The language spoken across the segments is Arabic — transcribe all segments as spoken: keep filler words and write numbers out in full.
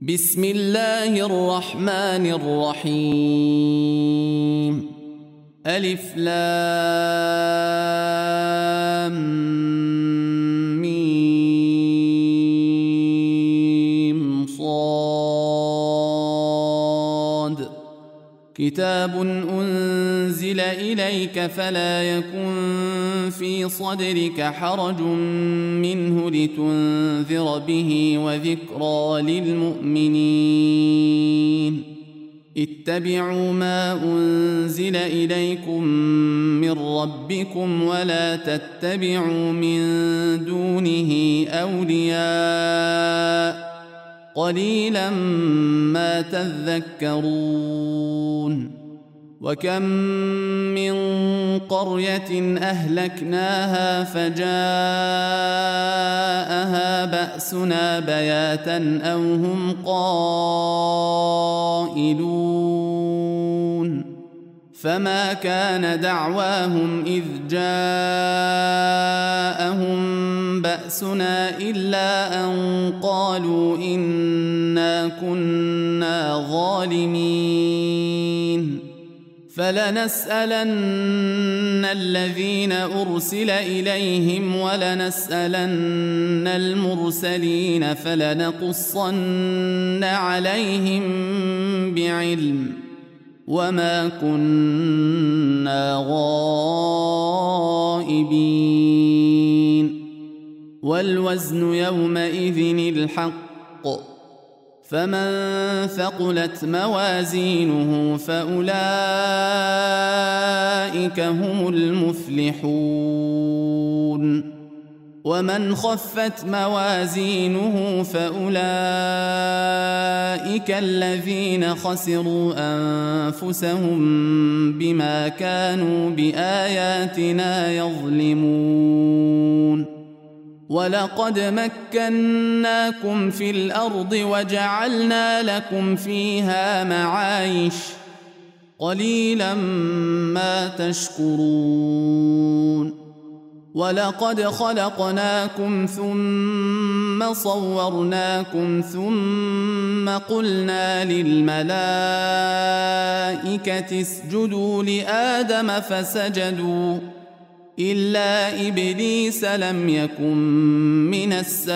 بسم الله الرحمن الرحيم. ألف لام ميم صاد. كتاب أنزل إليك فلا يكن في صدرك حرج منه لتنذر به وذكرى للمؤمنين. اتبعوا ما أنزل إليكم من ربكم ولا تتبعوا من دونه أولياء قليلا ما تذكرون. وكم من قرية أهلكناها فجاءها بأسنا بياتا أو هم قائلون فما كان دعواهم إذ جاءهم بأسنا إلا أن قالوا إنا كنا ظالمين. فلنسألن الذين أرسل إليهم ولنسألن المرسلين فلنقصن عليهم بعلم وما كنا غائبين. والوزن يومئذ الحق فمن ثقلت موازينه فأولئك هم المفلحون. ومن خفت موازينه فأولئك الذين خسروا أنفسهم بما كانوا بآياتنا يظلمون. ولقد مكناكم في الأرض وجعلنا لكم فيها معايش قليلا ما تشكرون. ولقد خلقناكم ثم صورناكم ثم قلنا للملائكة اسجدوا لآدم فسجدوا إلا إبليس لم يكن من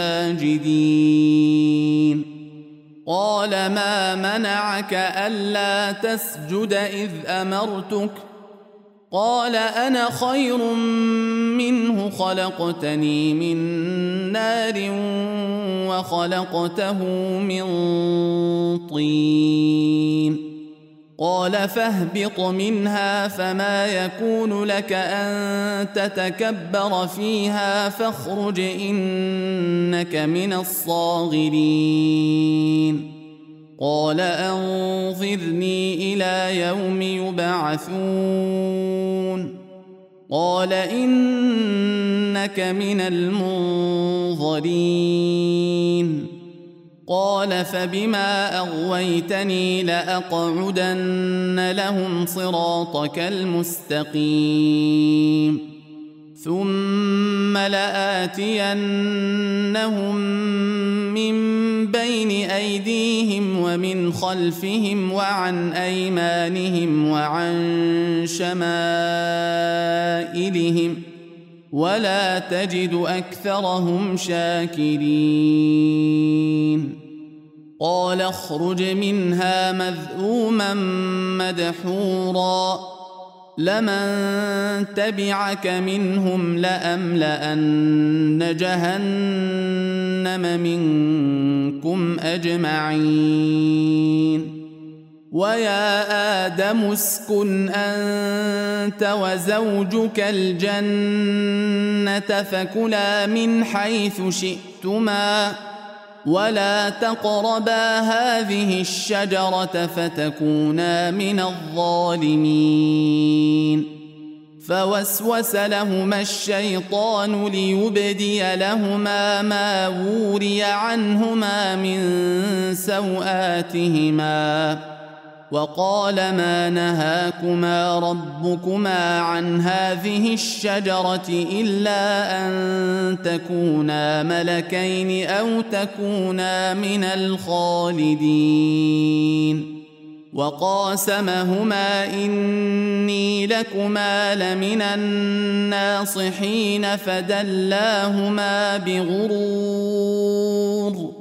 الساجدين. قال ما منعك ألا تسجد إذ أمرتك؟ قال أنا خير منه خلقتني من نار وخلقته من طين. قال فاهبط منها فما يكون لك أن تتكبر فيها فاخرج إنك من الصاغرين. قال أنظرني إلى يوم يبعثون. قال إنك من المنظرين. قال فبما أغويتني لأقعدن لهم صراطك المستقيم ثم لآتينهم من بين أيديهم ومن خلفهم وعن أيمانهم وعن شمائلهم ولا تجد أكثرهم شاكرين. قال اخرج منها مذءوما مدحورا لمن تبعك منهم لأملأن جهنم منكم أجمعين. ويا آدم اسكن أنت وزوجك الجنة فكلا من حيث شئتما ولا تقربا هذه الشجرة فتكونا من الظالمين. فوسوس لهما الشيطان ليبدي لهما ما وري عنهما من سوآتهما وقال ما نهاكما ربكما عن هذه الشجرة إلا أن تكونا ملكين أو تكونا من الخالدين وقاسمهما إني لكما لمن الناصحين فدلاهما بغرور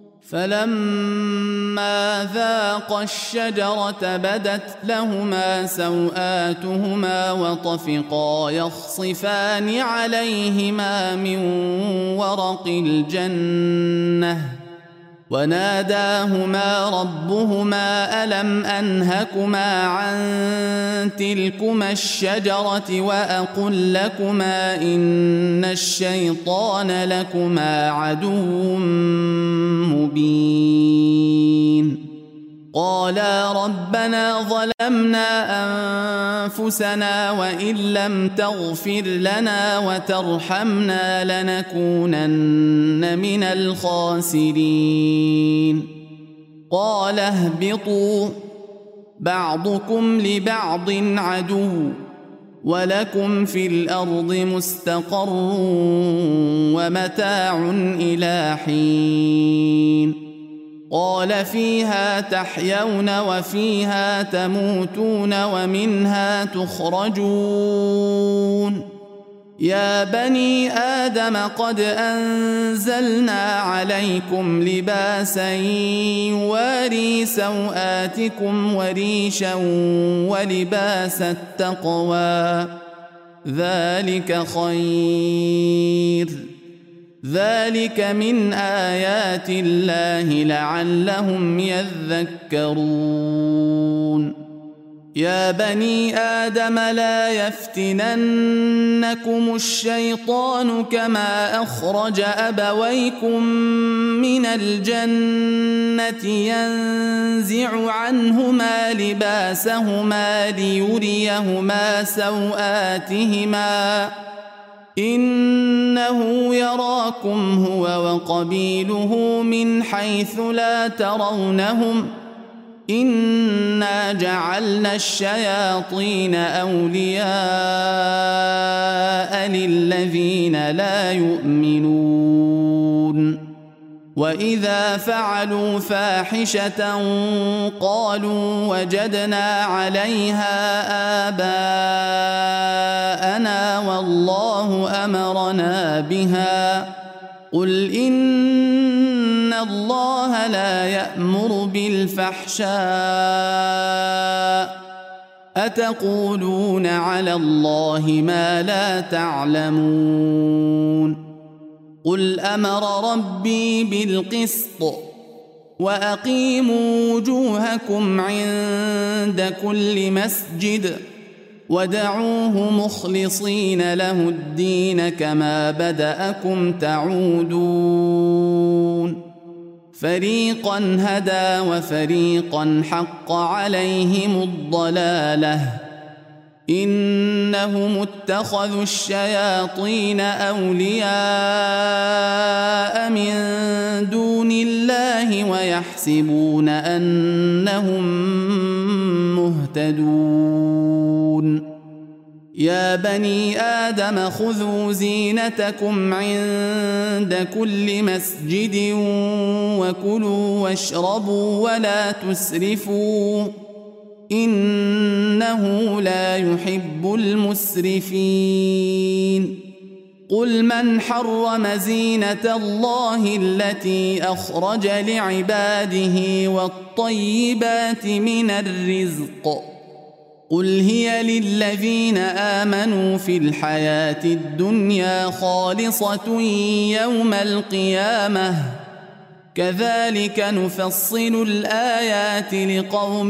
فلما ذاقا الشجرة بدت لهما سوآتهما وطفقا يخصفان عليهما من ورق الجنة وناداهما ربهما ألم أنهكما عن تلكما الشجرة وأقل لكما إن الشيطان لكما عدو مبين قالا ربنا ظلمنا أنفسنا وإن لم تغفر لنا وترحمنا لنكونن من الخاسرين قال اهبطوا بعضكم لبعض عدو ولكم في الأرض مستقر ومتاع إلى حين قال فيها تحيون وفيها تموتون ومنها تخرجون يا بني آدم قد أنزلنا عليكم لباسا يواري سوآتكم وريشا ولباس التقوى ذلك خير ذلك من آيات الله لعلهم يذكرون يا بني آدم لا يفتننكم الشيطان كما أخرج أبويكم من الجنة ينزع عنهما لباسهما ليريهما سوآتهما إنه يراكم هو وقبيله من حيث لا ترونهم إنا جعلنا الشياطين أولياء للذين لا يؤمنون وإذا فعلوا فاحشة قالوا وجدنا عليها آباءنا والله أمرنا بها قل إن الله لا يأمر بالفحشاء أتقولون على الله ما لا تعلمون قل أمر ربي بالقسط وأقيموا وجوهكم عند كل مسجد ودعوه مخلصين له الدين كما بدأكم تعودون فريقا هدى وفريقا حق عليهم الضلالة إنهم اتخذوا الشياطين أولياء من دون الله ويحسبون أنهم مهتدون يا بني آدم خذوا زينتكم عند كل مسجد وكلوا واشربوا ولا تسرفوا إنه لا يحب المسرفين قل من حرم زينة الله التي أخرج لعباده والطيبات من الرزق قل هي للذين آمنوا في الحياة الدنيا خالصة يوم القيامة كذلك نفصل الآيات لقوم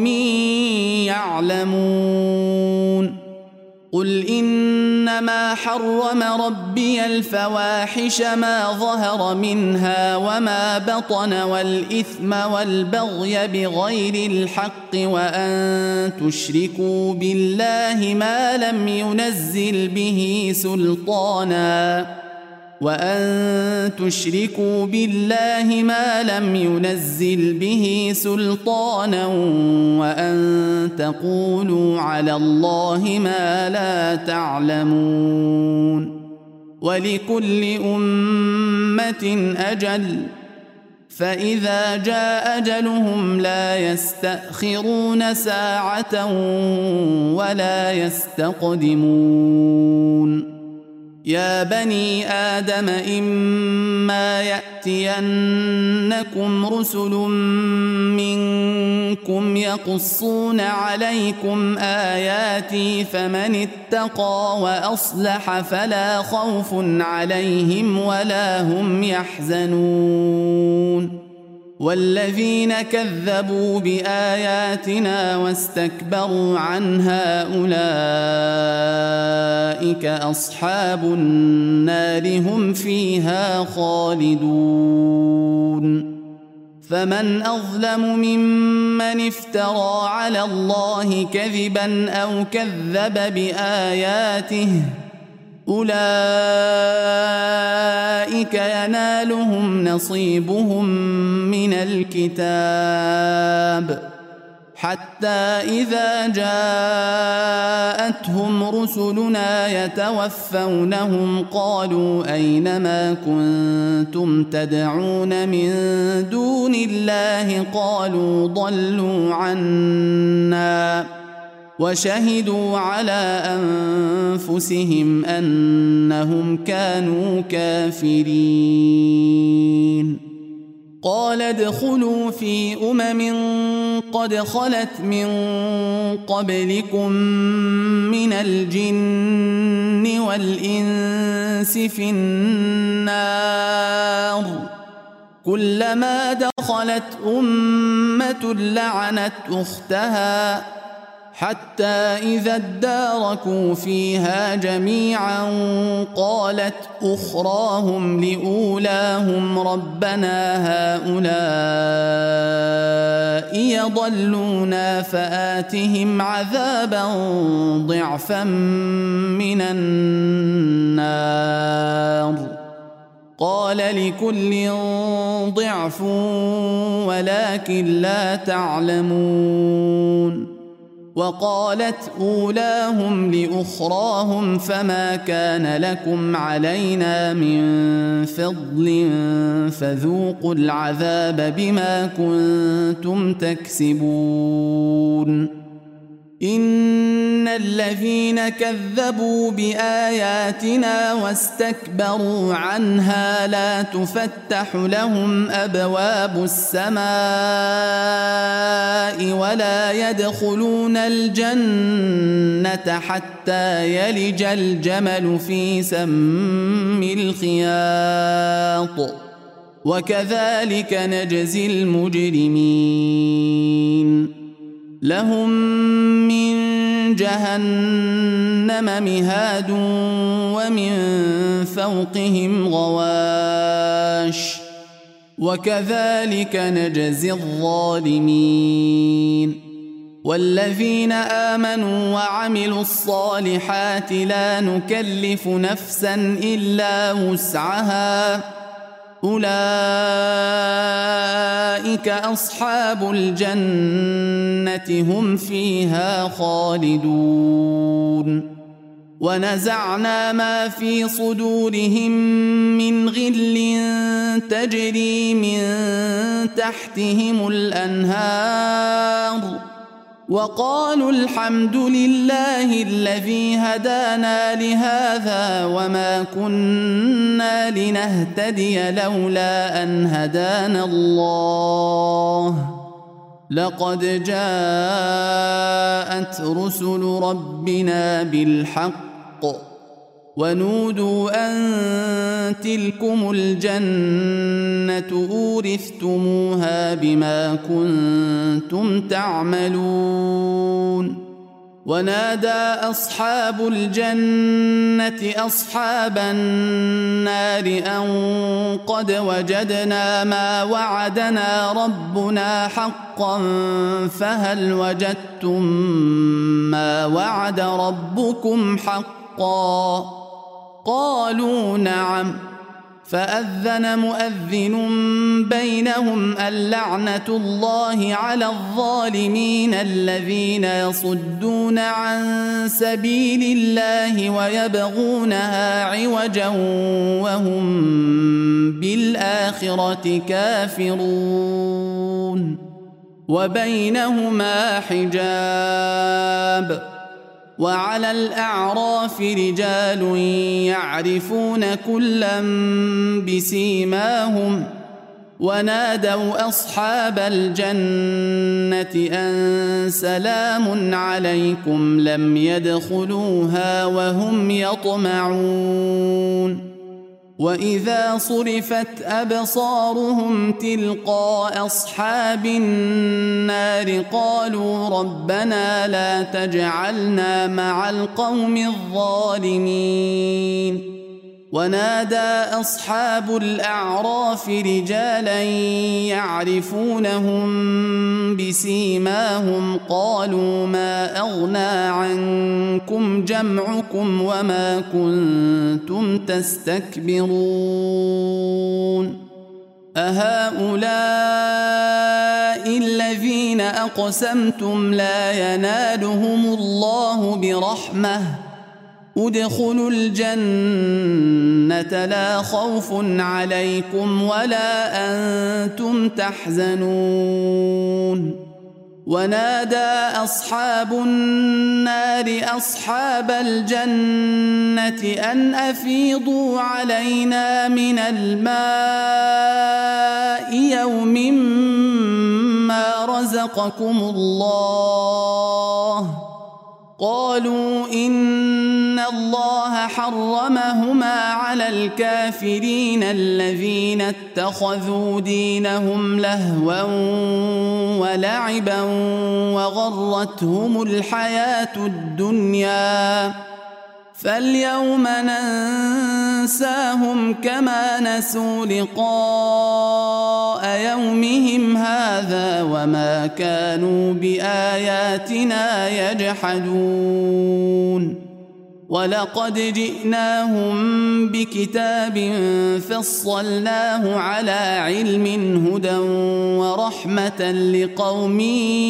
يعلمون قل إنما حرم ربي الفواحش ما ظهر منها وما بطن والإثم والبغي بغير الحق وأن تشركوا بالله ما لم ينزل به سلطانا وأن تشركوا بالله ما لم ينزل به سلطانا وأن تقولوا على الله ما لا تعلمون ولكل أمة أجل فإذا جاء أجلهم لا يستأخرون ساعة ولا يستقدمون يا بني آدم إما يأتينكم رسل منكم يقصون عليكم آياتي فمن اتقى وأصلح فلا خوف عليهم ولا هم يحزنون والذين كذبوا بآياتنا واستكبروا عنها أولئك أصحاب النار هم فيها خالدون فمن أظلم ممن افترى على الله كذبا أو كذب بآياته أولئك ينالهم نصيبهم من الكتاب حتى إذا جاءتهم رسلنا يتوفونهم قالوا أين ما كنتم تدعون من دون الله قالوا ضلوا عنا وشهدوا على أنفسهم أنهم كانوا كافرين قال ادخلوا في أمم قد خلت من قبلكم من الجن والإنس في النار كلما دخلت أمة لعنت أختها حتى إذا اداركوا فيها جميعا قالت أخراهم لأولاهم ربنا هؤلاء يضلونا فآتهم عذابا ضعفا من النار قال لكل ضعف ولكن لا تعلمون وقالت أولاهم لأخراهم فما كان لكم علينا من فضل فذوقوا العذاب بما كنتم تكسبون إن الذين كذبوا بآياتنا واستكبروا عنها لا تفتح لهم أبواب السماء ولا يدخلون الجنة حتى يلج الجمل في سم الخياط وكذلك نجزي المجرمين لهم من جهنم مهاد ومن فوقهم غواش وكذلك نجزي الظالمين والذين آمنوا وعملوا الصالحات لا نكلف نفسا إلا وسعها أولئك أصحاب الجنة هم فيها خالدون ونزعنا ما في صدورهم من غل تجري من تحتهم الأنهار وقالوا الحمد لله الذي هدانا لهذا وما كنا لنهتدي لولا أن هدانا الله لقد جاءت رسل ربنا بالحق ونودوا أن تلكم الجنة أورثتموها بما كنتم تعملون ونادى أصحاب الجنة أصحاب النار أن قد وجدنا ما وعدنا ربنا حقا فهل وجدتم ما وعد ربكم حقا قالوا نعم فأذن مؤذن بينهم اللعنة الله على الظالمين الذين يصدون عن سبيل الله ويبغونها عوجا وهم بالآخرة كافرون وبينهما حجاب وعلى الأعراف رجال يعرفون كلا بسيماهم ونادوا أصحاب الجنة أن سلام عليكم لم يدخلوها وهم يطمعون وإذا صرفت أبصارهم تلقاء أصحاب النار قالوا ربنا لا تجعلنا مع القوم الظالمين ونادى أصحاب الأعراف رجالا يعرفونهم بسيماهم قالوا ما أغنى عنكم جمعكم وما كنتم تستكبرون أهؤلاء الذين أقسمتم لا ينالهم الله برحمة ادخلوا الجنة لا خوف عليكم ولا أنتم تحزنون ونادى أصحاب النار أصحاب الجنة أن أفيضوا علينا من الماء يوم ما رزقكم الله قالوا إن الله حرمهما على الكافرين الذين اتخذوا دينهم لهوا ولعبا وغرتهم الحياة الدنيا فاليوم ننساهم كما نسوا لقاء يومهم هذا وما كانوا بآياتنا يجحدون ولقد جئناهم بكتاب فصلناه على علم هدى ورحمة لقوم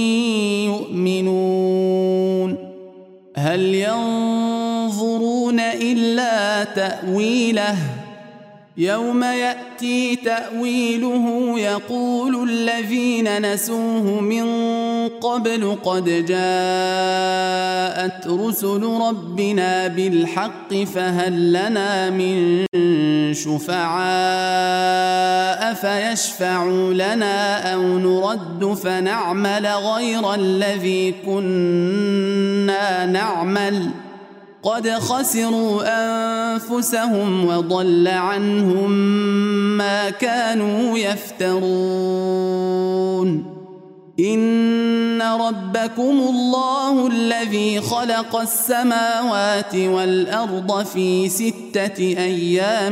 يؤمنون هل ينظرون إلا تأويله يوم يأتي تأويله يقول الذين نسوه من قبل قد جاءت رسل ربنا بالحق فهل لنا من شفعاء فيشفعوا لنا أو نرد فنعمل غير الذي كنا نعمل قد خسروا أنفسهم وضل عنهم ما كانوا يفترون إن ربكم الله الذي خلق السماوات والأرض في ستة أيام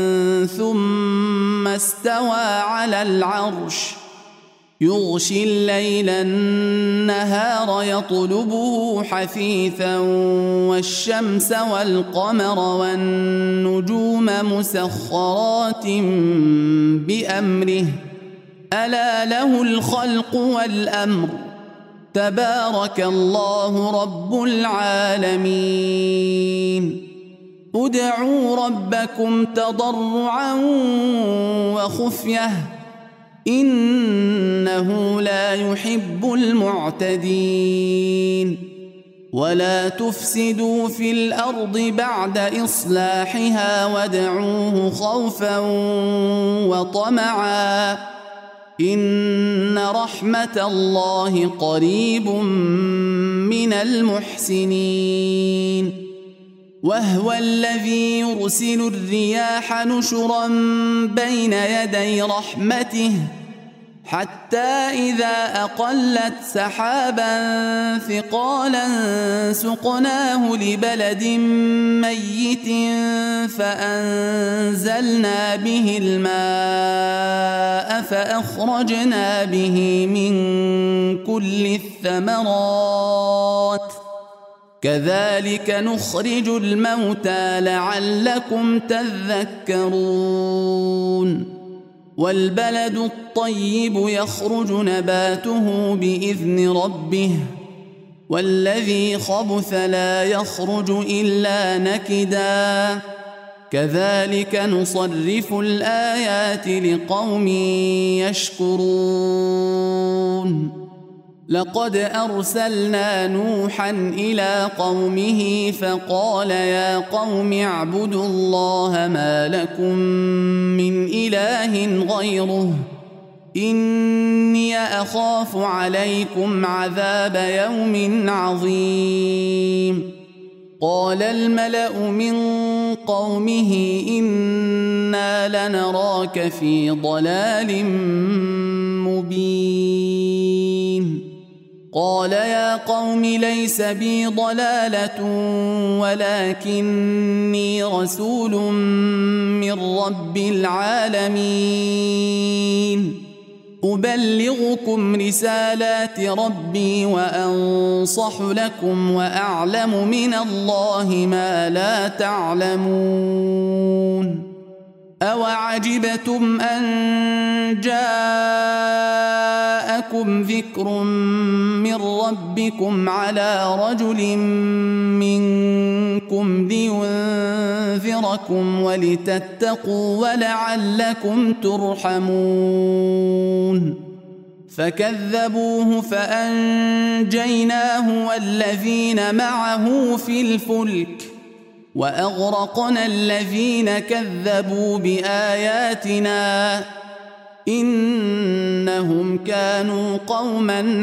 ثم استوى على العرش يغشي الليل النهار يطلبه حثيثا والشمس والقمر والنجوم مسخرات بأمره ألا له الخلق والأمر تبارك الله رب العالمين ادعوا ربكم تضرعا وخفية إنه لا يحب المعتدين ولا تفسدوا في الأرض بعد إصلاحها وادعوه خوفا وطمعا إن رحمة الله قريب من المحسنين وهو الذي يرسل الرياح نشرا بين يدي رحمته حتى إذا أقلت سحابا ثقالا سقناه لبلد ميت فأنزلنا به الماء فأخرجنا به من كل الثمرات كذلك نخرج الموتى لعلكم تذكرون والبلد الطيب يخرج نباته بإذن ربه والذي خبث لا يخرج إلا نكدا كذلك نصرف الآيات لقوم يشكرون لقد أرسلنا نوحا إلى قومه فقال يا قوم اعبدوا الله ما لكم من إله غيره إني أخاف عليكم عذاب يوم عظيم قال الملأ من قومه إنا لنراك في ضلال مبين قال يا قوم ليس بي ضلالة ولكني رسول من رب العالمين أبلغكم رسالات ربي وأنصح لكم وأعلم من الله ما لا تعلمون أوعجبتم أن جاءكم ذكر من ربكم على رجل منكم لينذركم ولتتقوا ولعلكم ترحمون فكذبوه فأنجيناه والذين معه في الفلك وأغرقنا الذين كذبوا بآياتنا إنهم كانوا قوما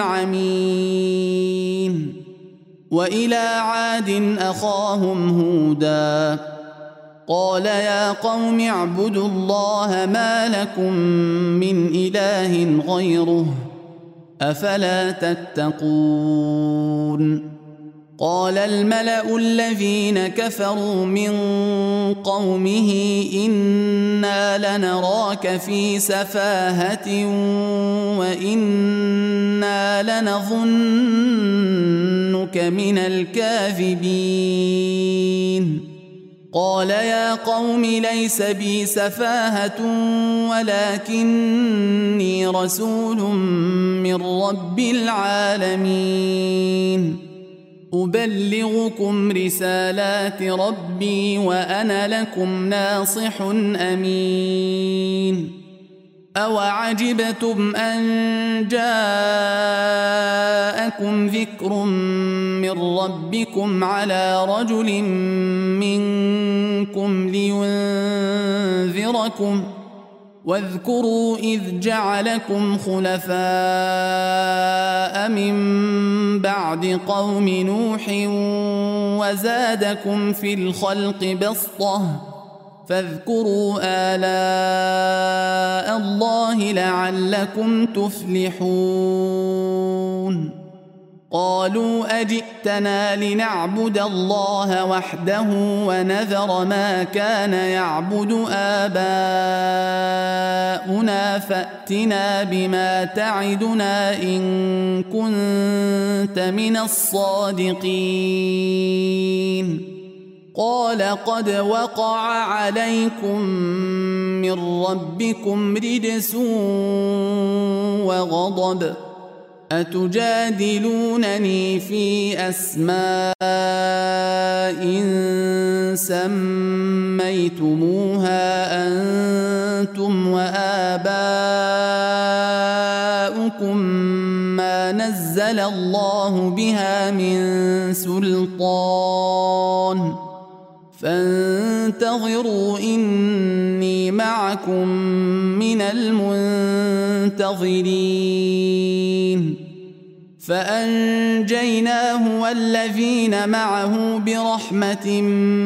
عمين وإلى عاد أخاهم هودا قال يا قوم اعبدوا الله ما لكم من إله غيره أفلا تتقون قال الملأ الذين كفروا من قومه إنا لنراك في سفاهة وإنا لنظنك من الكاذبين قال يا قوم ليس بي سفاهة ولكني رسول من رب العالمين أبلغكم رسالات ربي وأنا لكم ناصح أمين أوعجبتم أن جاءكم ذكر من ربكم على رجل منكم لينذركم واذكروا إذ جعلكم خلفاء من بعد قوم نوح وزادكم في الخلق بسطة فاذكروا آلاء الله لعلكم تفلحون قالوا أجئتنا لنعبد الله وحده ونذر ما كان يعبد آباؤنا فأتنا بما تعدنا إن كنت من الصادقين قال قد وقع عليكم من ربكم رجس وغضب أتجادلونني في أسماء سميتموها أنتم وآباؤكم ما نزل الله بها من سلطان فانتظروا إني معكم من المنتظرين فأنجيناه والذين معه برحمة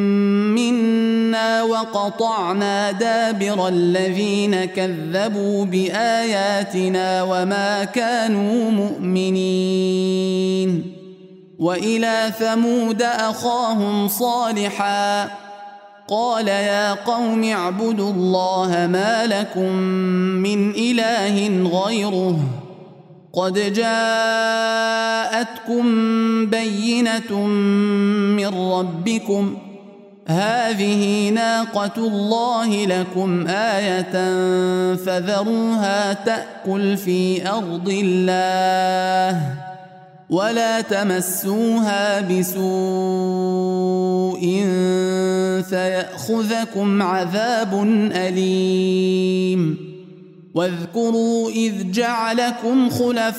منا وقطعنا دابر الذين كذبوا بآياتنا وما كانوا مؤمنين وإلى ثمود أخاهم صالحا قال يا قوم اعبدوا الله ما لكم من إله غيره قد جاءتكم بينة من ربكم هذه ناقة الله لكم آية فذروها تأكل في أرض الله ولا تمسوها بسوء فيأخذكم عذاب أليم واذكروا إذ جعلكم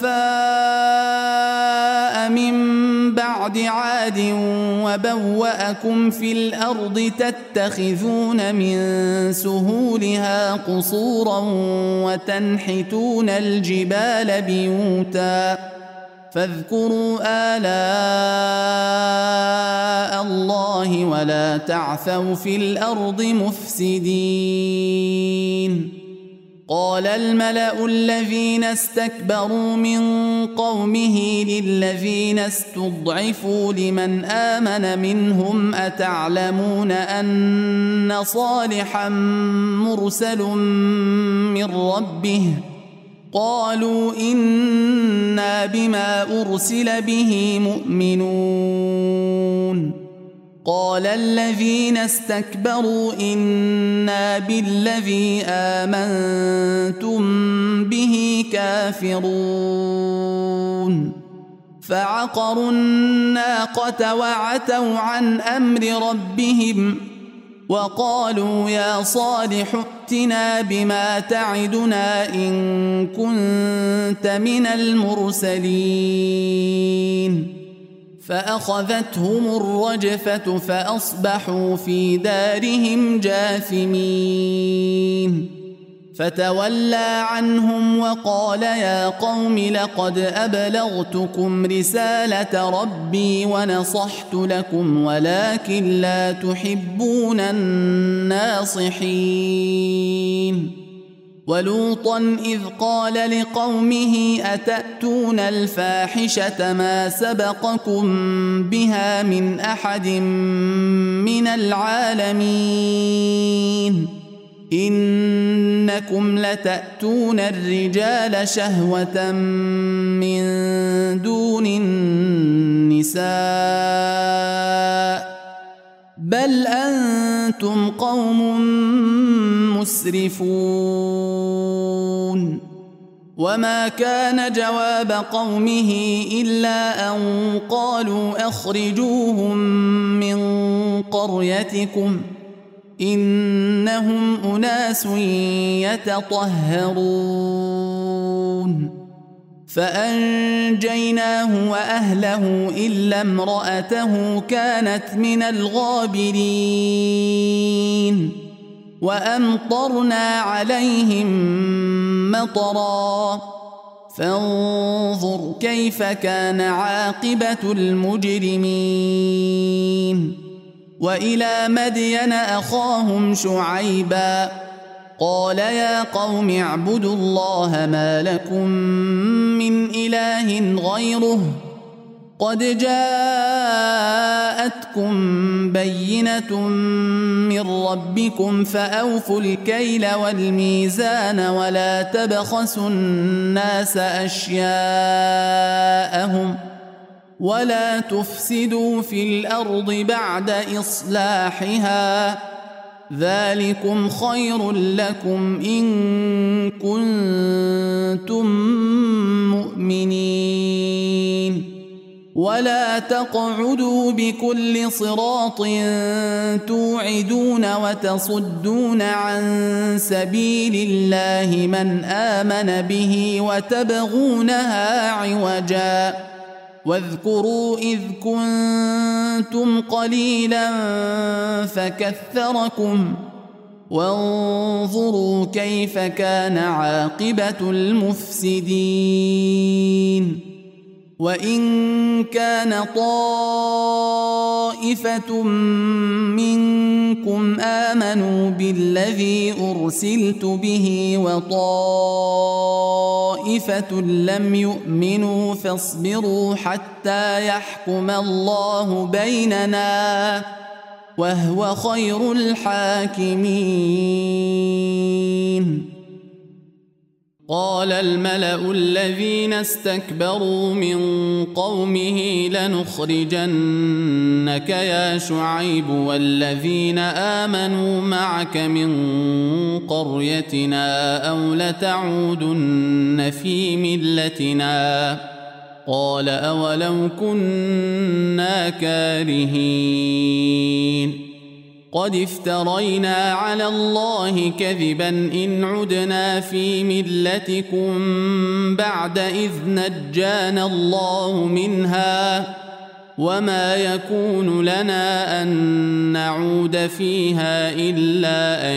خلفاء من بعد عاد وبوأكم في الأرض تتخذون من سهولها قصورا وتنحتون الجبال بيوتا فاذكروا آلاء الله ولا تعثوا في الأرض مفسدين. قال الملأ الذين استكبروا من قومه للذين استضعفوا لمن آمن منهم أتعلمون أن صالحا مرسل من ربه قالوا إنا بما أرسل به مؤمنون. قال الذين استكبروا إنا بالذي آمنتم به كافرون فعقروا الناقة وعتوا عن أمر ربهم وقالوا يا صالح ائتنا بما تعدنا إن كنت من المرسلين فأخذتهم الرجفة فأصبحوا في دارهم جاثمين فتولى عنهم وقال يا قوم لقد أبلغتكم رسالة ربي ونصحت لكم ولكن لا تحبون الناصحين. ولوطا إذ قال لقومه أتأتون الفاحشة ما سبقكم بها من أحد من العالمين إنكم لتأتون الرجال شهوة من دون النساء بل أنتم قوم مسرفون. وما كان جواب قومه إلا أن قالوا أخرجوهم من قريتكم إنهم أناس يتطهرون. فأنجيناه وأهله إلا امرأته كانت من الغابرين وأمطرنا عليهم مطرا فانظر كيف كان عاقبة المجرمين. وإلى مدين أخاهم شعيبا قال يا قوم اعبدوا الله ما لكم من إله غيره قد جاءتكم بينة من ربكم فأوفوا الكيل والميزان ولا تبخسوا الناس أشياءهم ولا تفسدوا في الأرض بعد إصلاحها ذلكم خير لكم إن كنتم مؤمنين. ولا تقعدوا بكل صراط توعدون وتصدون عن سبيل الله من آمن به وتبغونها عوجا واذكروا إذ كنتم قليلا فكثركم وانظروا كيف كان عاقبة المفسدين. وإن كان طائفة منكم آمنوا بالذي أرسلت به وطائفة لم يؤمنوا فاصبروا حتى يحكم الله بيننا وهو خير الحاكمين. قال الملأ الذين استكبروا من قومه لنخرجنك يا شعيب والذين آمنوا معك من قريتنا أو لتعودن في ملتنا قال أولو كنا كارهين قد افترينا على الله كذبا إن عدنا في ملتكم بعد إذ نجانا الله منها وما يكون لنا أن نعود فيها إلا أن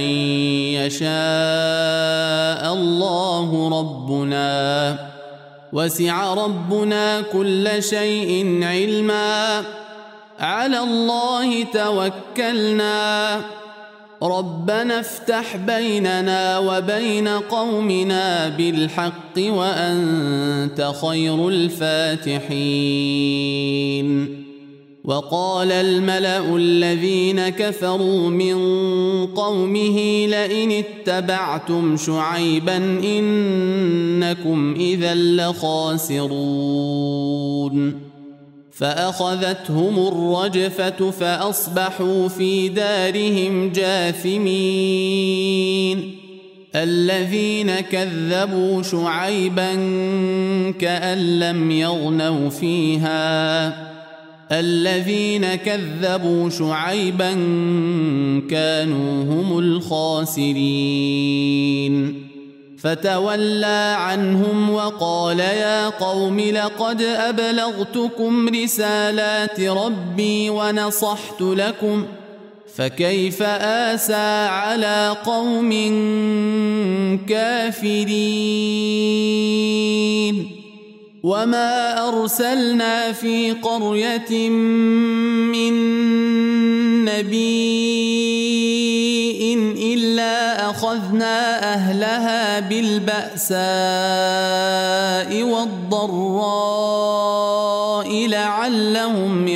يشاء الله ربنا وسع ربنا كل شيء علما على الله توكلنا ربنا افتح بيننا وبين قومنا بالحق وأنت خير الفاتحين وقال الملأ الذين كفروا من قومه لئن اتبعتم شعيبا إنكم إذا لخاسرون فأخذتهم الرجفة فأصبحوا في دارهم جاثمين الذين كذبوا شعيبا كأن لم يغنوا فيها الذين كذبوا شعيبا كانوا هم الخاسرين فتولى عنهم وقال يا قوم لقد أبلغتكم رسالات ربي ونصحت لكم فكيف آسى على قوم كافرين وما أرسلنا في قرية من نبي إلا أخذنا أهلها بالبأساء والضراء لعلهم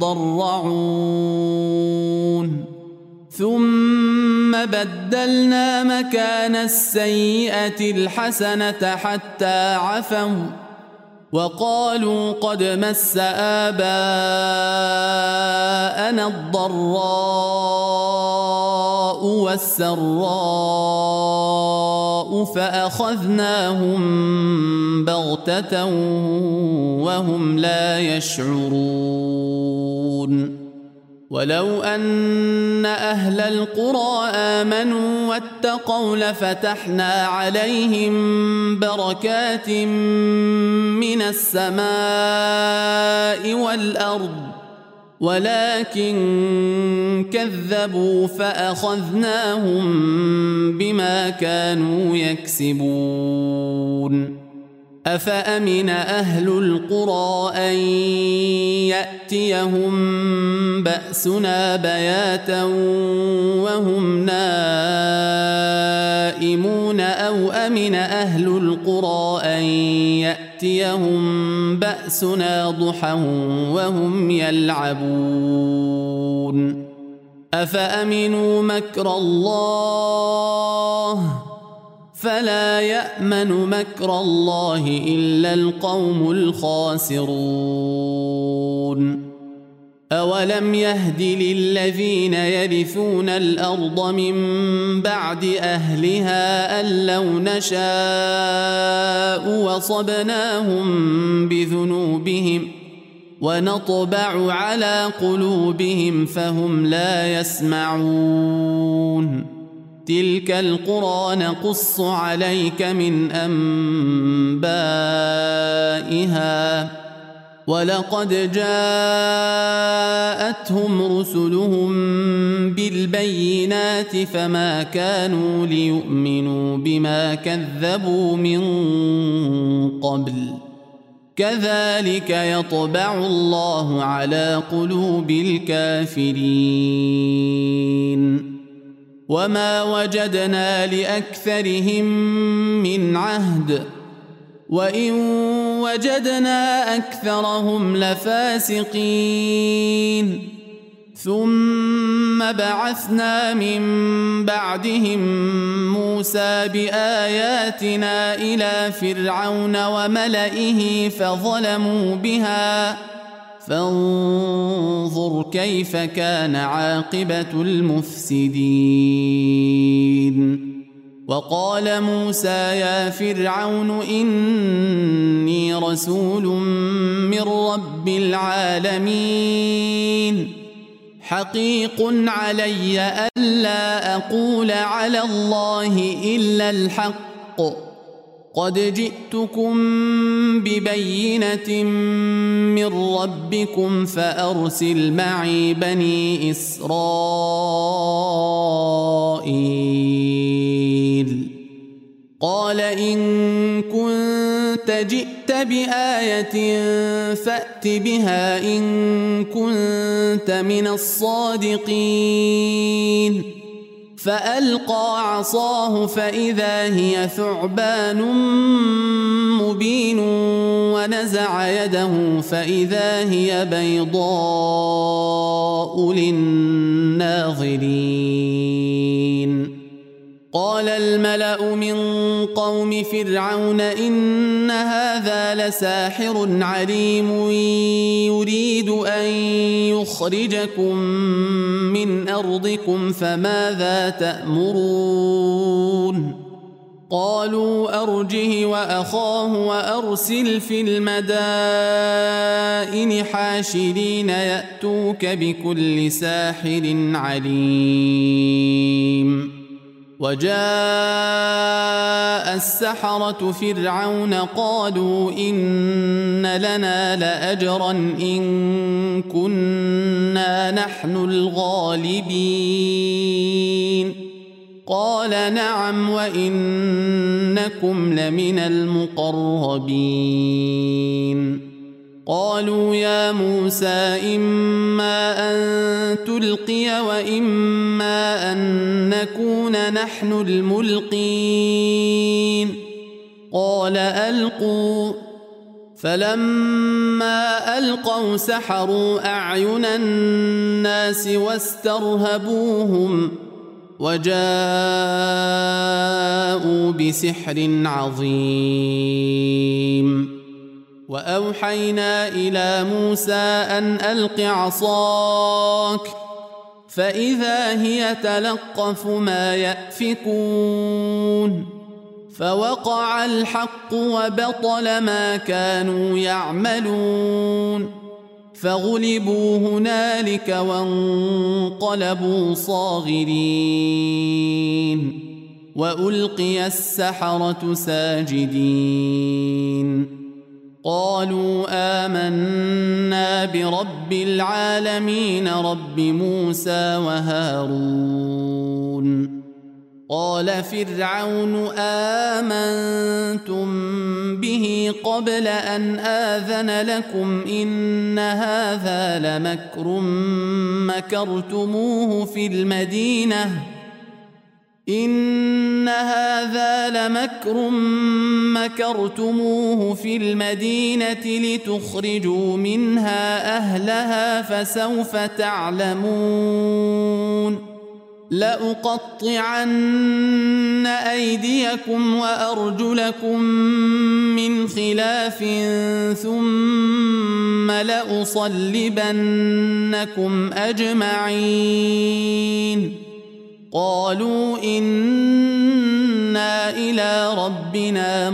يضرعون ثم بدلنا مكان السيئة الحسنة حتى عفوا وقالوا قد مس آباءنا الضراء والسراء فأخذناهم بغتة وهم لا يشعرون ولو أن أهل القرى آمنوا واتقوا لفتحنا عليهم بركات من السماء والأرض ولكن كذبوا فأخذناهم بما كانوا يكسبون أفأمن أهل القرى أن يأتيهم بأسنا بياتا وهم نائمون أو أمن أهل القرى أن يأتيهم بأسنا ضحى وهم يلعبون أفأمنوا مكر الله فلا يأمن مكر الله إلا القوم الخاسرون أولم يهد للذين يرثون الأرض من بعد أهلها أن لو نشاء وصبناهم بذنوبهم ونطبع على قلوبهم فهم لا يسمعون تلك القرى نقص عليك من أنبائها ولقد جاءتهم رسلهم بالبينات فما كانوا ليؤمنوا بما كذبوا من قبل كذلك يطبع الله على قلوب الكافرين وما وجدنا لأكثرهم من عهد وإن وجدنا أكثرهم لفاسقين ثم بعثنا من بعدهم موسى بآياتنا إلى فرعون وملئه فظلموا بها فانظر كيف كان عاقبة المفسدين. وقال موسى يا فرعون إني رسول من رب العالمين حقيق علي ألا أقول على الله إلا الحق قد جئتكم ببينة من ربكم فأرسل معي بني إسرائيل. قال إن كنت جئت بآية فأت بها إن كنت من الصادقين. فألقى عصاه فإذا هي ثعبان مبين ونزع يده فإذا هي بيضاء للناظرين. قال الملأ من قوم فرعون إن هذا لساحر عليم يريد أن يخرجكم من أرضكم فماذا تأمرون؟ قالوا أرجه وأخاه وأرسل في المدائن حاشرين يأتوك بكل ساحر عليم. وجاء السحرة فرعون قالوا إن لنا لأجرا إن كنا نحن الغالبين. قال نعم وإنكم لمن المقربين. قالوا يا موسى إما أن تلقي وإما أن نكون نحن الملقين. قال ألقوا. فلما ألقوا سحروا أعين الناس واسترهبوهم وجاءوا بسحر عظيم. وأوحينا إلى موسى أن ألق عصاك فإذا هي تلقف ما يأفكون. فوقع الحق وبطل ما كانوا يعملون فغلبوا هنالك وانقلبوا صاغرين. وألقي السحرة ساجدين قالوا آمنا برب العالمين رب موسى وهارون. قال فرعون آمنتم به قبل أن آذن لكم إن هذا لمكر مكرتموه في المدينة إن هذا لمكر مكرتموه في المدينة لتخرجوا منها أهلها فسوف تعلمون. لأقطعن أيديكم وأرجلكم من خلاف ثم لأصلبنكم أجمعين. قالوا إنا إلى ربنا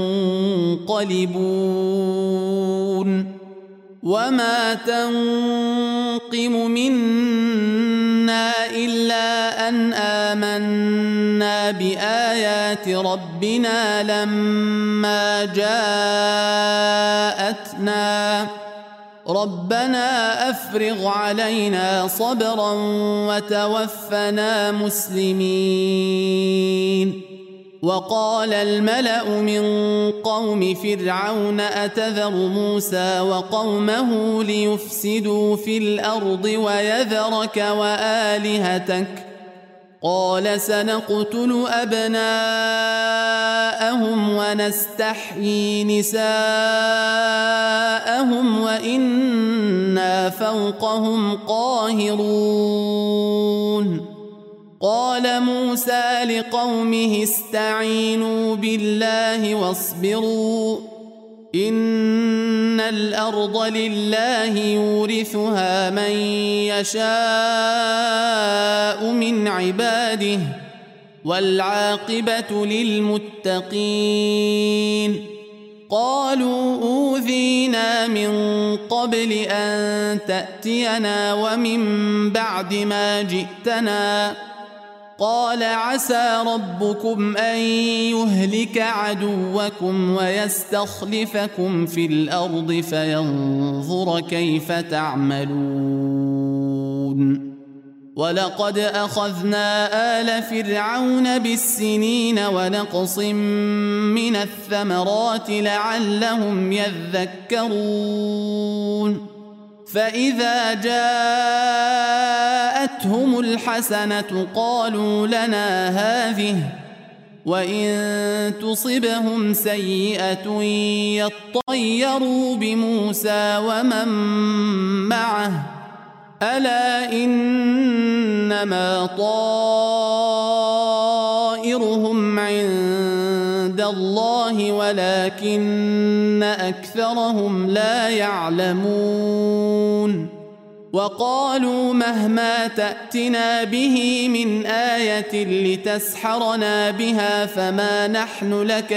منقلبون. وما تنقم منا إلا أن آمنا بآيات ربنا لما جاءتنا ربنا أفرغ علينا صبرا وتوفنا مسلمين. وقال الملأ من قوم فرعون أتذر موسى وقومه ليفسدوا في الأرض ويذرك وآلهتك قال سنقتل أبناءهم ونستحيي نساءهم وإنا فوقهم قاهرون. قال موسى لقومه استعينوا بالله واصبروا إن الأرض لله يورثها من يشاء من عباده والعاقبة للمتقين. قالوا أوذينا من قبل أن تأتينا ومن بعد ما جئتنا. قال عسى ربكم أن يهلك عدوكم ويستخلفكم في الأرض فينظر كيف تعملون. ولقد أخذنا آل فرعون بالسنين ونقص من الثمرات لعلهم يذكرون. فإذا جاءتهم الحسنة قالوا لنا هذه وإن تصبهم سيئة يطيروا بموسى ومن معه ألا إنما طائرهم عند الله ولكن أكثرهم لا يعلمون. وقالوا مهما تأتنا به من آية لتسحرنا بها فما نحن لك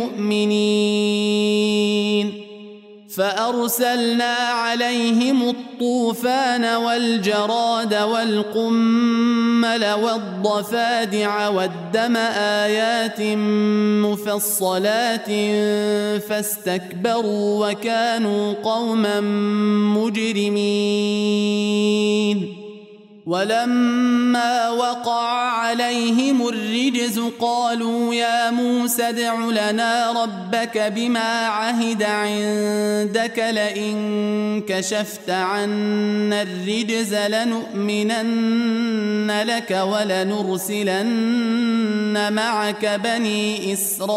بمؤمنين. فأرسلنا عليهم الطوفان والجراد والقمل والضفادع والدم آيات مفصلات فاستكبروا وكانوا قوما مجرمين. ولما وقع عليهم الرجز قالوا يا موسى ادع لنا ربك بما عهد عندك لئن كشفت عنا الرجز لنؤمنن لك ولنرسلن معك بني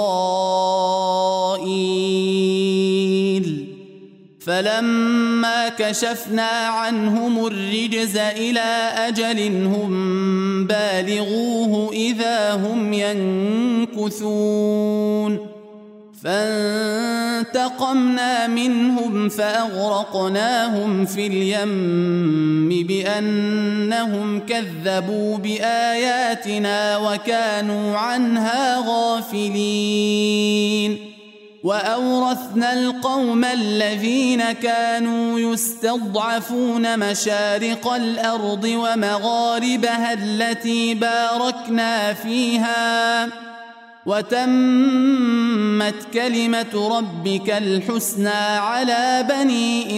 إسرائيل. فلما كشفنا عنهم الرجز إلى أجل هم بالغوه إذا هم ينكثون. فانتقمنا منهم فأغرقناهم في اليم بأنهم كذبوا بآياتنا وكانوا عنها غافلين. وأورثنا القوم الذين كانوا يستضعفون مشارق الأرض ومغاربها التي باركنا فيها وتمت كلمة ربك الحسنى على بني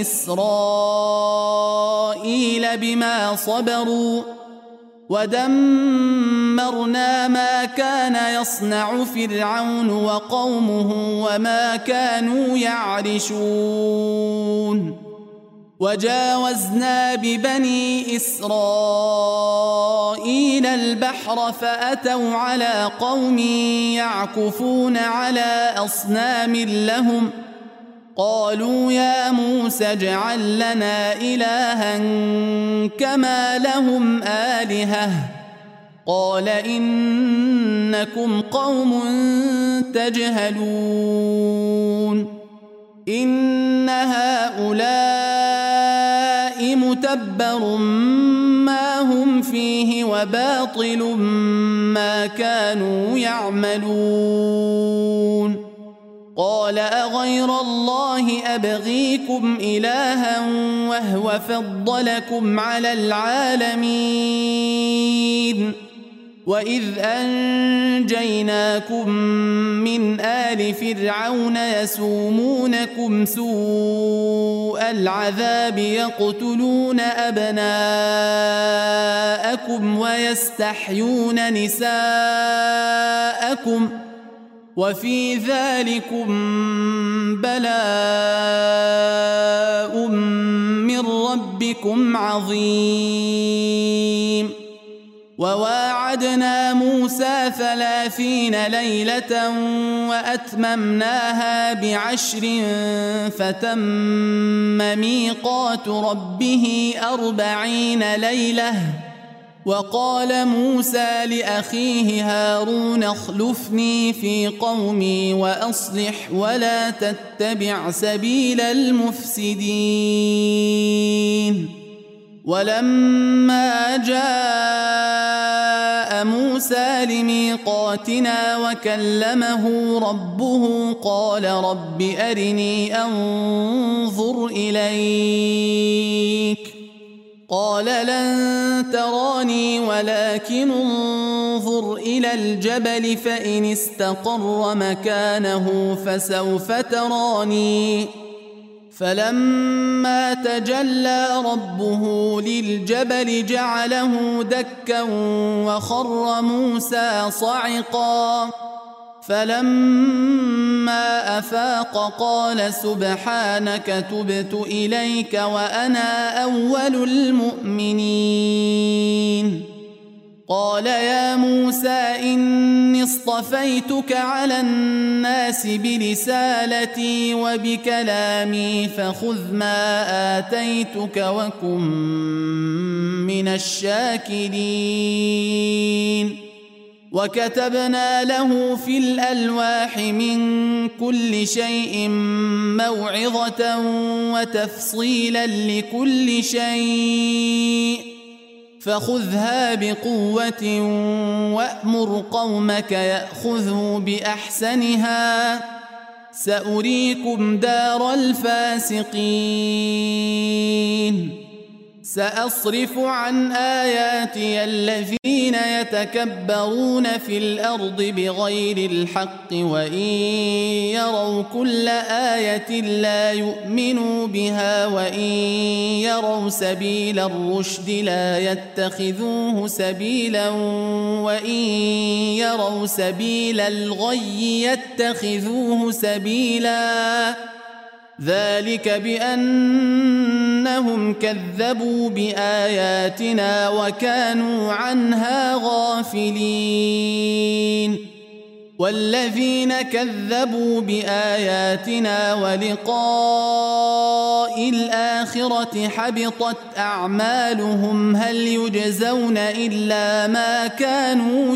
إسرائيل بما صبروا ودمرنا ما كان يصنع فرعون وقومه وما كانوا يعرشون. وجاوزنا ببني إسرائيل البحر فأتوا على قوم يعكفون على أصنام لهم قالوا يا موسى اجعل لنا إلها كما لهم آلهة قال إنكم قوم تجهلون. إن هؤلاء متبر ما هم فيه وباطل ما كانوا يعملون. قال أغير الله أبغيكم إلها وهو فضلكم على العالمين وإذ أنجيناكم من آل فرعون يسومونكم سوء العذاب يقتلون أبناءكم ويستحيون نساءكم وفي ذلكم بلاء من ربكم عظيم. وواعدنا موسى ثلاثين ليلة وأتممناها بعشر فتم ميقات ربه أربعين ليلة. وقال موسى لأخيه هارون اخلفني في قومي وأصلح ولا تتبع سبيل المفسدين. ولما جاء موسى لميقاتنا وكلمه ربه قال رب أرني أنظر إليك قال لن تراني ولكن انظر إلى الجبل فإن استقر مكانه فسوف تراني. فلما تجلى ربه للجبل جعله دكا وخر موسى صعقا. فلما أفاق قال سبحانك تبت إليك وأنا أول المؤمنين. قال يا موسى إني اصطفيتك على الناس برسالتي وبكلامي فخذ ما آتيتك وكن من الشاكرين. وكتبنا له في الألواح من كل شيء موعظة وتفصيلا لكل شيء فخذها بقوة وأمر قومك يأخذوا بأحسنها سأريكم دار الفاسقين. سأصرف عن آياتي الذين يتكبرون في الأرض بغير الحق وإن يروا كل آية لا يؤمنوا بها وإن يروا سبيل الرشد لا يتخذوه سبيلا وإن يروا سبيل الغي يتخذوه سبيلا. ذلك بأنهم كذبوا بآياتنا وكانوا عنها غافلين. والذين كذبوا بآياتنا ولقاء الآخرة حبطت أعمالهم هل يجزون إلا ما كانوا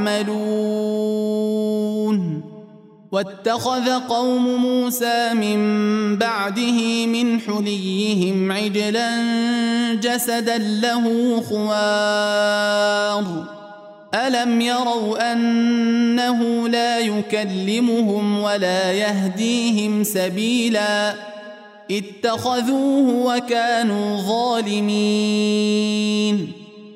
يعملون. واتخذ قوم موسى من بعده من حليهم عجلا جسدا له خوار ألم يروا أنه لا يكلمهم ولا يهديهم سبيلا اتخذوه وكانوا ظالمين.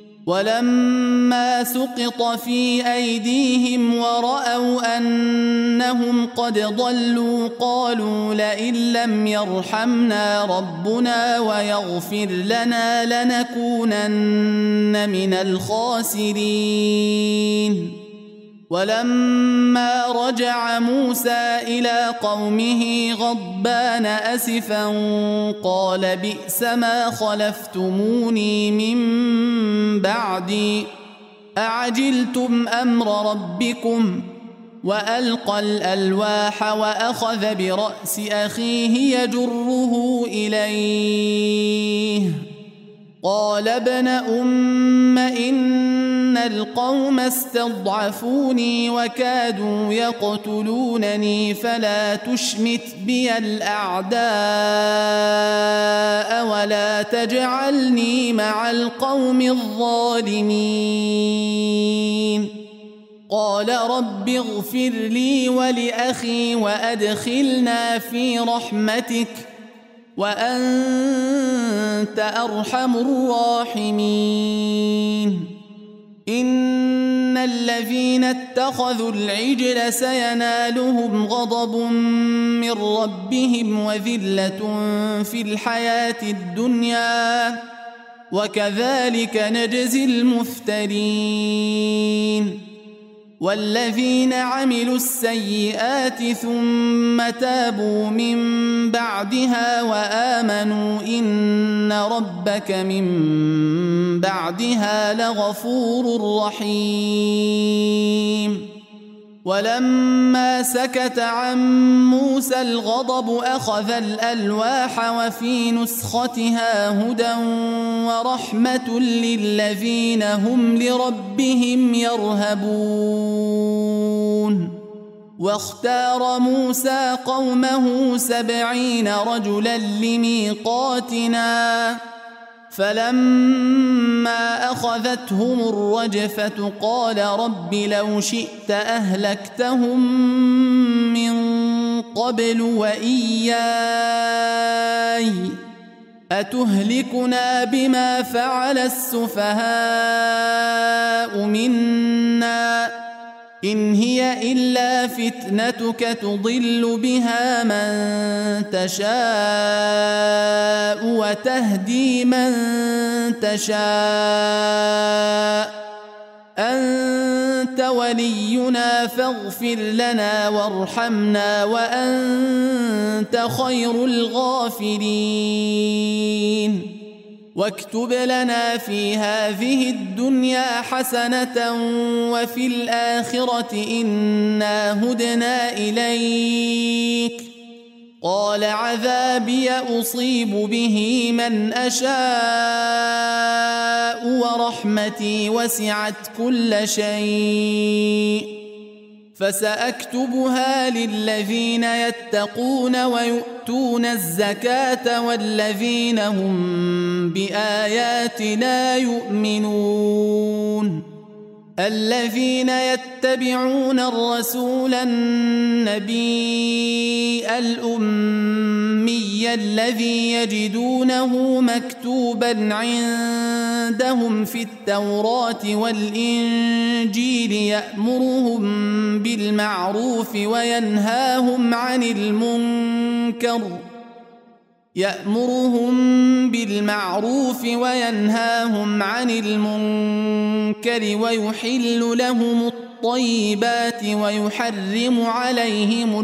ولما سقط في أيديهم ورأوا أنهم قد ضلوا قالوا لئن لم يرحمنا ربنا ويغفر لنا لنكونن من الخاسرين. ولما رجع موسى إلى قومه غضبان أسفا قال بئس ما خلفتموني من بعدي أعجلتم أمر ربكم. وألقى الألواح وأخذ برأس أخيه يجره إليه قال ابن أم إن القوم استضعفوني وكادوا يقتلونني فلا تشمت بي الأعداء ولا تجعلني مع القوم الظالمين. قال رب اغفر لي ولأخي وأدخلنا في رحمتك وأنت أرحم الراحمين. إن الذين اتخذوا العجل سينالهم غضب من ربهم وذلة في الحياة الدنيا وكذلك نجزي المفترين. والذين عملوا السيئات ثم تابوا من بعدها وآمنوا إن إن ربك من بعدها لغفور رحيم. ولما سكت عن موسى الغضب أخذ الألواح وفي نسختها هدى ورحمة للذين هم لربهم يرهبون. واختار موسى قومه سبعين رجلا لميقاتنا فلما أخذتهم الرجفة قال رب لو شئت أهلكتهم من قبل وإياي أتهلكنا بما فعل السفهاء منا إن هي إلا فتنتك تضل بها من تشاء وتهدي من تشاء أنت ولينا فاغفر لنا وارحمنا وأنت خير الغافرين. واكتب لنا في هذه الدنيا حسنة وفي الآخرة إنا هدنا إليك قال عذابي أصيب به من أشاء ورحمتي وسعت كل شيء فسأكتبها للذين يتقون ويؤتون الزكاة والذين هم بآياتنا يؤمنون. الذين يتبعون الرسول النبي الأمي الذي يجدونه مكتوبا عندهم في التوراة والإنجيل يأمرهم بالمعروف وينهاهم عن المنكر يأمرهم بالمعروف وينهاهم عن المنكر ويحل لهم الطيبات ويحرم عليهم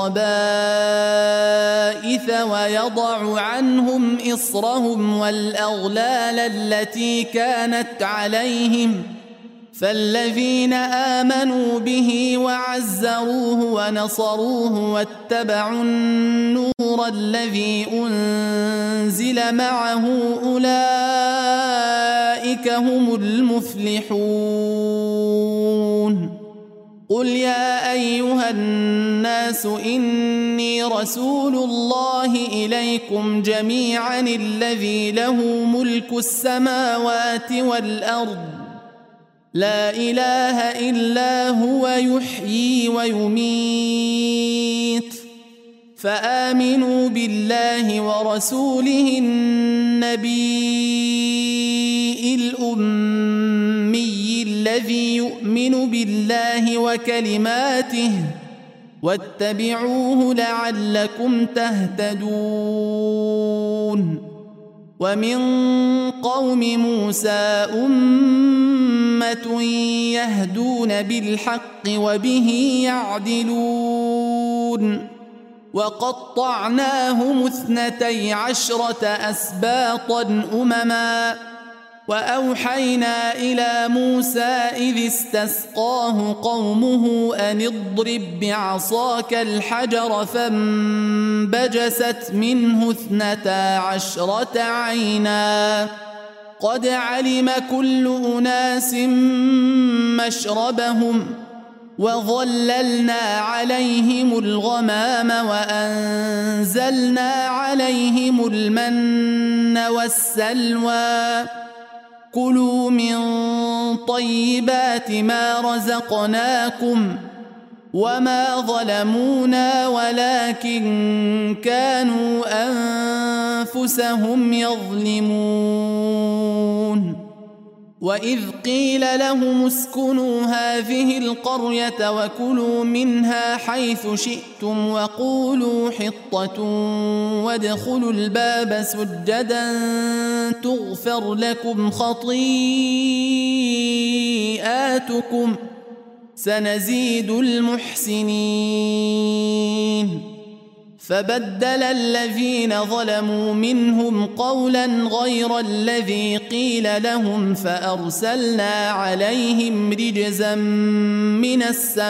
الخبائث ويضع عنهم إصرهم والأغلال التي كانت عليهم فالذين آمنوا به وعزروه ونصروه واتبعوا النور الذي أنزل معه أولئك هم المفلحون. قل يا أيها الناس إني رسول الله إليكم جميعا الذي له ملك السماوات والأرض لا إله إلا هو يحيي ويميت فآمنوا بالله ورسوله النبي الأمي الذي يؤمن بالله وكلماته واتبعوه لعلكم تهتدون. ومن قوم موسى أمة يهدون بالحق وبه يعدلون. وقطعناهم اثنتي عشرة أسباطا أمما وأوحينا إلى موسى إذ استسقاه قومه أن اضرب بعصاك الحجر فانبجست منه اثنتا عشرة عينا قد علم كل أناس مشربهم وظللنا عليهم الغمام وأنزلنا عليهم المن والسلوى كلوا من طيبات ما رزقناكم وما ظلمونا ولكن كانوا أنفسهم يظلمون. وإذ قيل لهم اسكنوا هذه القرية وكلوا منها حيث شئتم وقولوا حطة وادخلوا الباب سجدا تغفر لكم فبدل الذين ظلموا منهم قولا غير الذي قيل لهم فأرسلنا عليهم رجزا من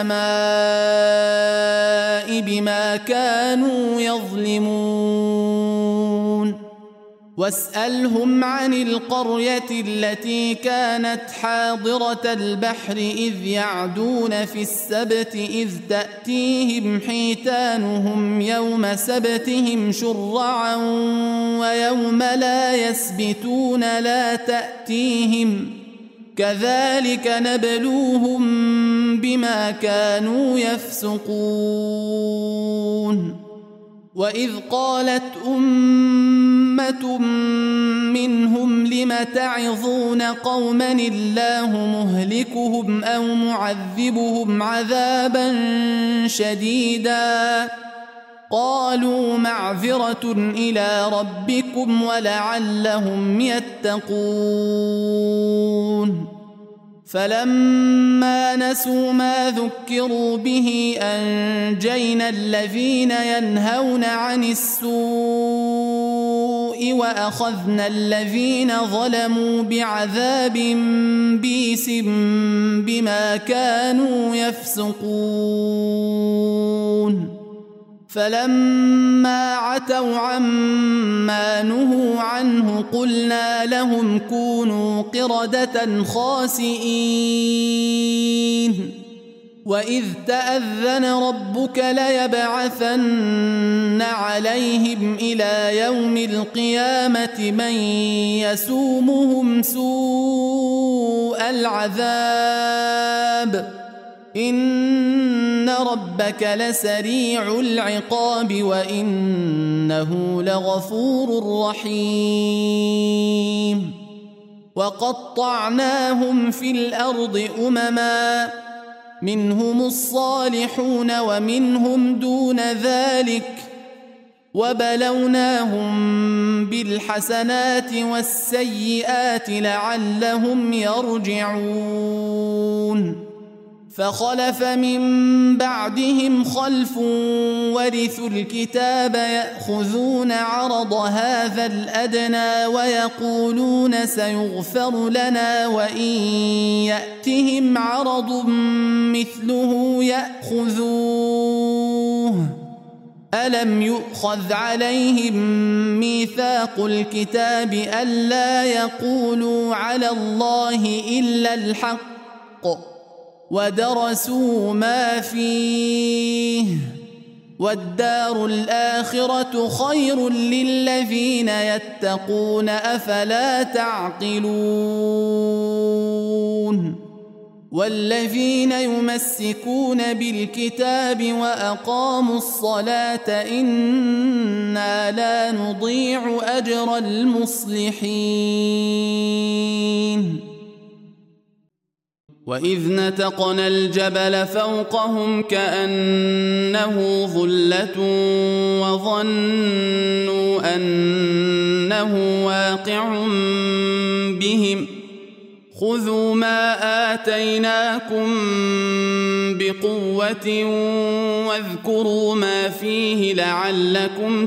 السماء بما كانوا يظلمون واسألهم عن القرية التي كانت حاضرة البحر إذ يعدون في السبت إذ تأتيهم حيتانهم يوم سبتهم شرعا ويوم لا يسبتون لا تأتيهم كذلك نبلوهم بما كانوا يفسقون وإذ قالت أمة منهم لم تعظون قوما الله مهلكهم أو معذبهم عذابا شديدا قالوا معذرة إلى ربكم ولعلهم يتقون فلما نسوا ما ذكروا به أنجينا الذين ينهون عن السوء وأخذنا الذين ظلموا بعذاب بئيس بما كانوا يفسقون فلما عتوا عما نهوا عنه قلنا لهم كونوا قردة خاسئين وإذ تأذن ربك ليبعثن عليهم إلى يوم القيامة من يسومهم سوء العذاب إن ربك لسريع العقاب وإنه لغفور رحيم وقطعناهم في الأرض أمما منهم الصالحون ومنهم دون ذلك وبلوناهم بالحسنات والسيئات لعلهم يرجعون فخلف من بعدهم خلف ورثوا الكتاب يأخذون عرض هذا الأدنى ويقولون سيغفر لنا وإن يأتهم عرض مثله يأخذوه ألم يؤخذ عليهم ميثاق الكتاب ألا يقولوا على الله إلا الحق ودرسوا ما فيه والدار الآخرة خير للذين يتقون أفلا تعقلون والذين يمسكون بالكتاب وأقاموا الصلاة إنا لا نضيع أجر المصلحين وإذ نتقنا الجبل فوقهم كأنه ظلة وظنوا أنه واقع بهم خذوا ما آتيناكم بقوة واذكروا ما فيه لعلكم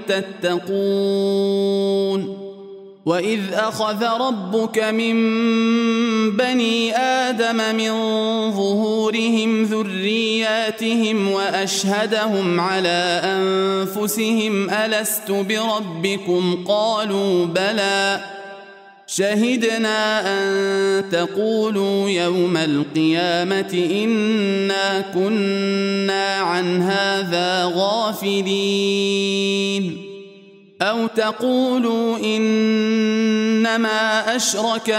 تتقون وإذ أخذ ربك من بني آدم من ظهورهم ذرياتهم وأشهدهم على أنفسهم ألست بربكم قالوا بلى شهدنا أن تقولوا يوم القيامة إنا كنا عن هذا غافلين أو تقولوا إنما أشرك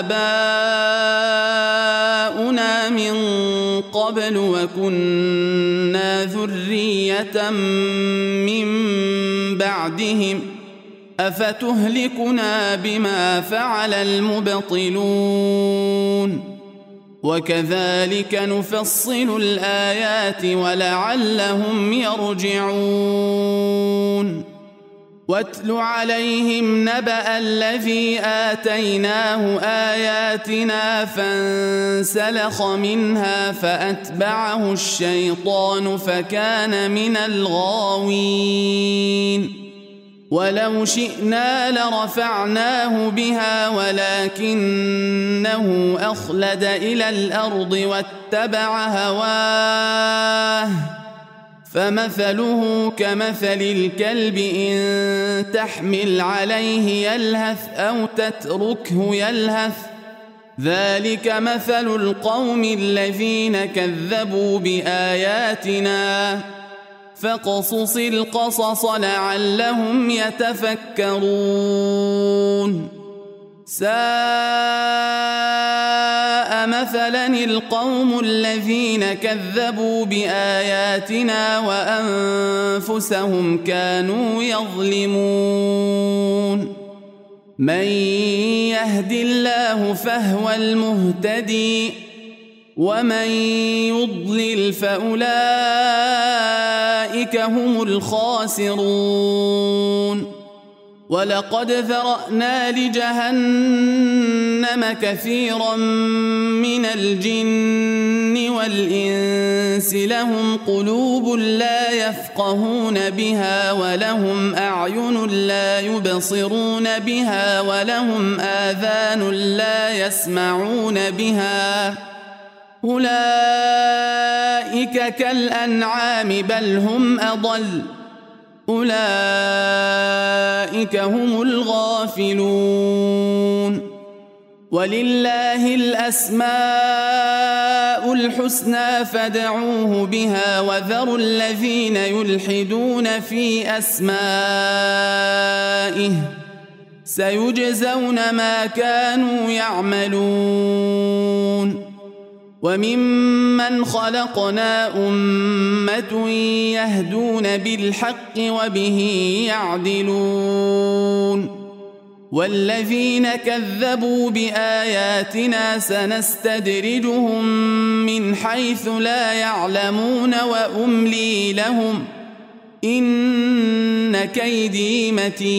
آباؤنا من قبل وكنا ذرية من بعدهم أفتهلكنا بما فعل المبطلون وكذلك نفصل الآيات ولعلهم يرجعون واتل عليهم نبأ الذي آتيناه آياتنا فانسلخ منها فأتبعه الشيطان فكان من الغاوين ولو شئنا لرفعناه بها ولكنه أخلد إلى الأرض واتبع هواه فمثله كمثل الكلب إن تحمل عليه يلهث أو تتركه يلهث ذلك مثل القوم الذين كذبوا بآياتنا فاقصص القصص لعلهم يتفكرون ساء مثلا القوم الذين كذبوا بآياتنا وأنفسهم كانوا يظلمون من يهد الله فهو المهتدي ومن يضلل فأولئك هم الخاسرون ولقد ذرأنا لجهنم كثيرا من الجن والإنس لهم قلوب لا يفقهون بها ولهم أعين لا يبصرون بها ولهم آذان لا يسمعون بها أولئك كالأنعام بل هم أضل أولئك هم الغافلون ولله الأسماء الحسنى فادعوه بها وذروا الذين يلحدون في أسمائه سيجزون ما كانوا يعملون وممن خلقنا أمة يهدون بالحق وبه يعدلون والذين كذبوا بآياتنا سنستدرجهم من حيث لا يعلمون وأملي لهم إن كيدي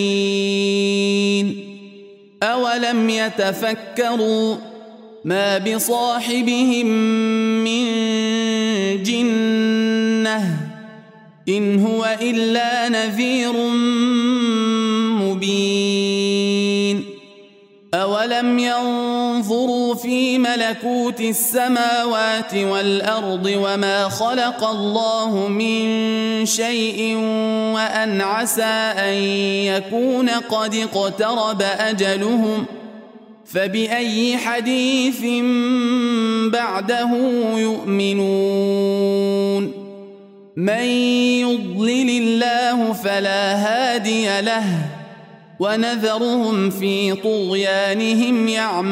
متين أولم يتفكروا ما بصاحبهم من جنة إن هو إلا نذير مبين أولم ينظروا في ملكوت السماوات والأرض وما خلق الله من شيء وأن عسى أن يكون قد اقترب أجلهم فبأي حديث بعده يؤمنون من يضلل الله فلا هادي له ونذرهم في طغيانهم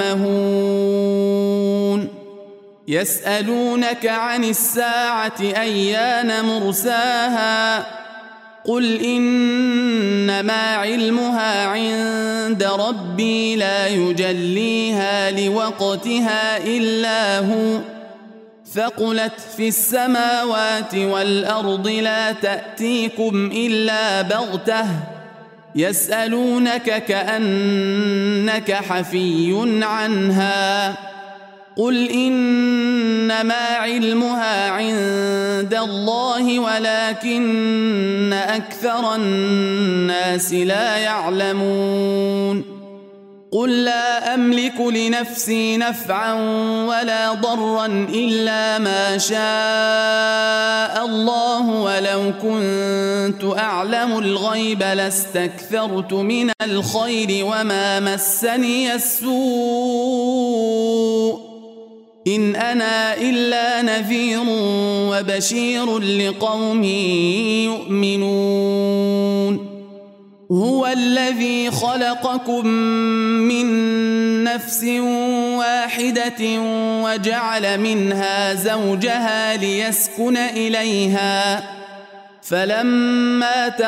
يعمهون يسألونك عن الساعة أيان مرساها قل إنما علمها عند ربي لا يجليها لوقتها إلا هو ثقلت في السماوات والأرض لا تأتيكم إلا بغتة يسألونك كأنك حفي عنها قل إنما علمها عند الله ولكن أكثر الناس لا يعلمون قل لا أملك لنفسي نفعا ولا ضرا إلا ما شاء الله ولو كنت أعلم الغيب لاستكثرت من الخير وما مسني السوء إن أنا إلا نذير وبشير لقوم يؤمنون هو الذي خلقكم من نفس واحدة وجعل منها زوجها ليسكن إليها فلما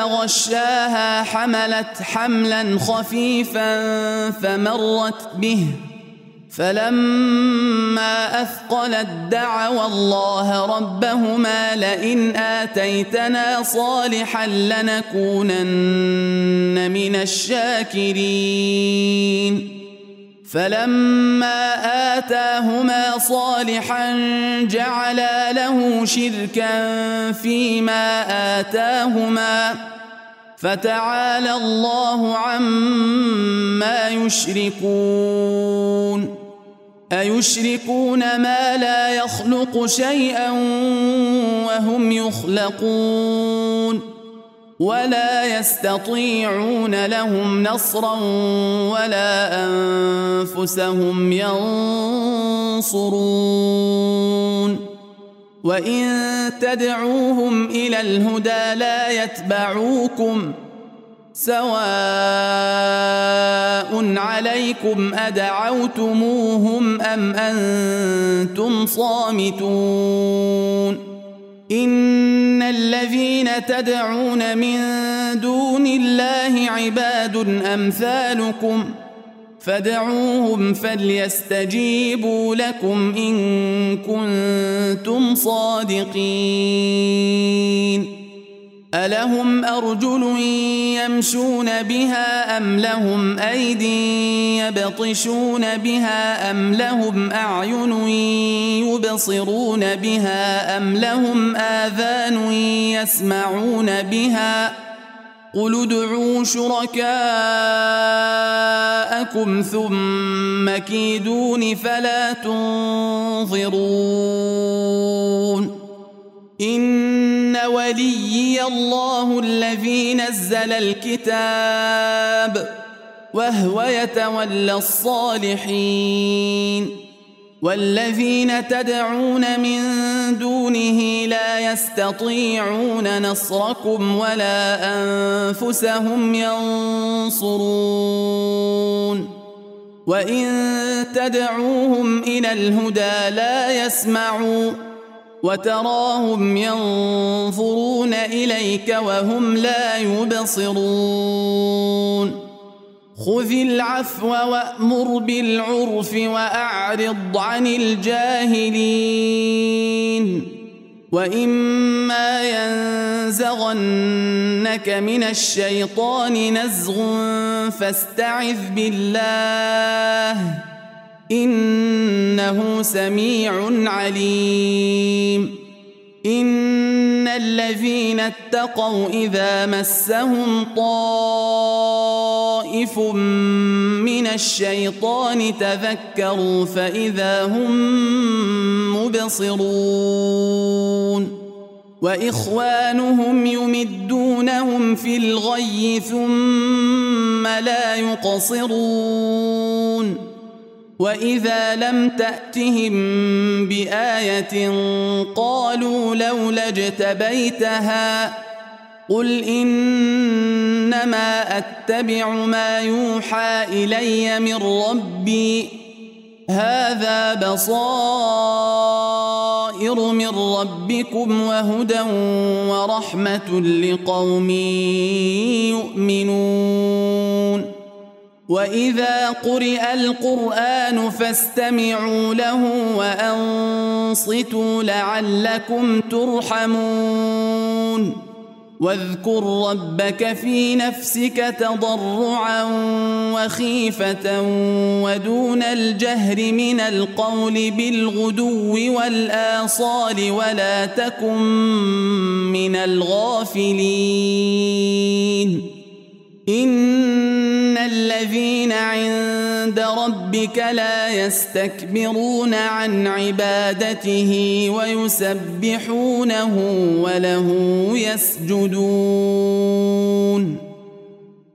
تغشاها حملت حملا خفيفا فمرت به فلما أثقلت دعوا الله ربهما لئن آتيتنا صالحا لنكونن من الشاكرين فلما آتاهما صالحا جعلا له شركا فيما آتاهما فتعالى الله عما يشركون أيشركون ما لا يخلق شيئا وهم يخلقون ولا يستطيعون لهم نصرا ولا أنفسهم ينصرون وإن تدعوهم إلى الهدى لا يتبعوكم سواء عليكم أدعوتموهم أم أنتم صامتون إن الذين تدعون من دون الله عباد أمثالكم فادعوهم فليستجيبوا لكم إن كنتم صادقين ألهم أرجل يمشون بها أم لهم أيد يبطشون بها أم لهم أعين يبصرون بها أم لهم آذان يسمعون بها قل ادعوا شركاءكم ثم كيدون فلا تنظرون إن وليي الله الذي نزل الكتاب وهو يتولى الصالحين والذين تدعون من دونه لا يستطيعون نصركم ولا أنفسهم ينصرون وإن تدعوهم إلى الهدى لا يسمعوا وتراهم ينظرون إليك وهم لا يبصرون خذ العفو وأمر بالعرف وأعرض عن الجاهلين وإما ينزغنك من الشيطان نزغ فاستعذ بالله إنه سميع عليم إن الذين اتقوا إذا مسهم طائف من الشيطان تذكروا فإذا هم مبصرون وإخوانهم يمدونهم في الغي ثم لا يقصرون وإذا لم تأتهم بآية قالوا لولا اجتبيتها قل إنما أتبع ما يوحى إلي من ربي هذا بصائر من ربكم وهدى ورحمة لقوم يؤمنون وإذا قرئ القرآن فاستمعوا له وأنصتوا لعلكم ترحمون واذكر ربك في نفسك تضرعا وخيفة ودون الجهر من القول بالغدو والآصال ولا تكن من الغافلين إن الذين عند ربك لا يستكبرون عن عبادته ويسبحونه وله يسجدون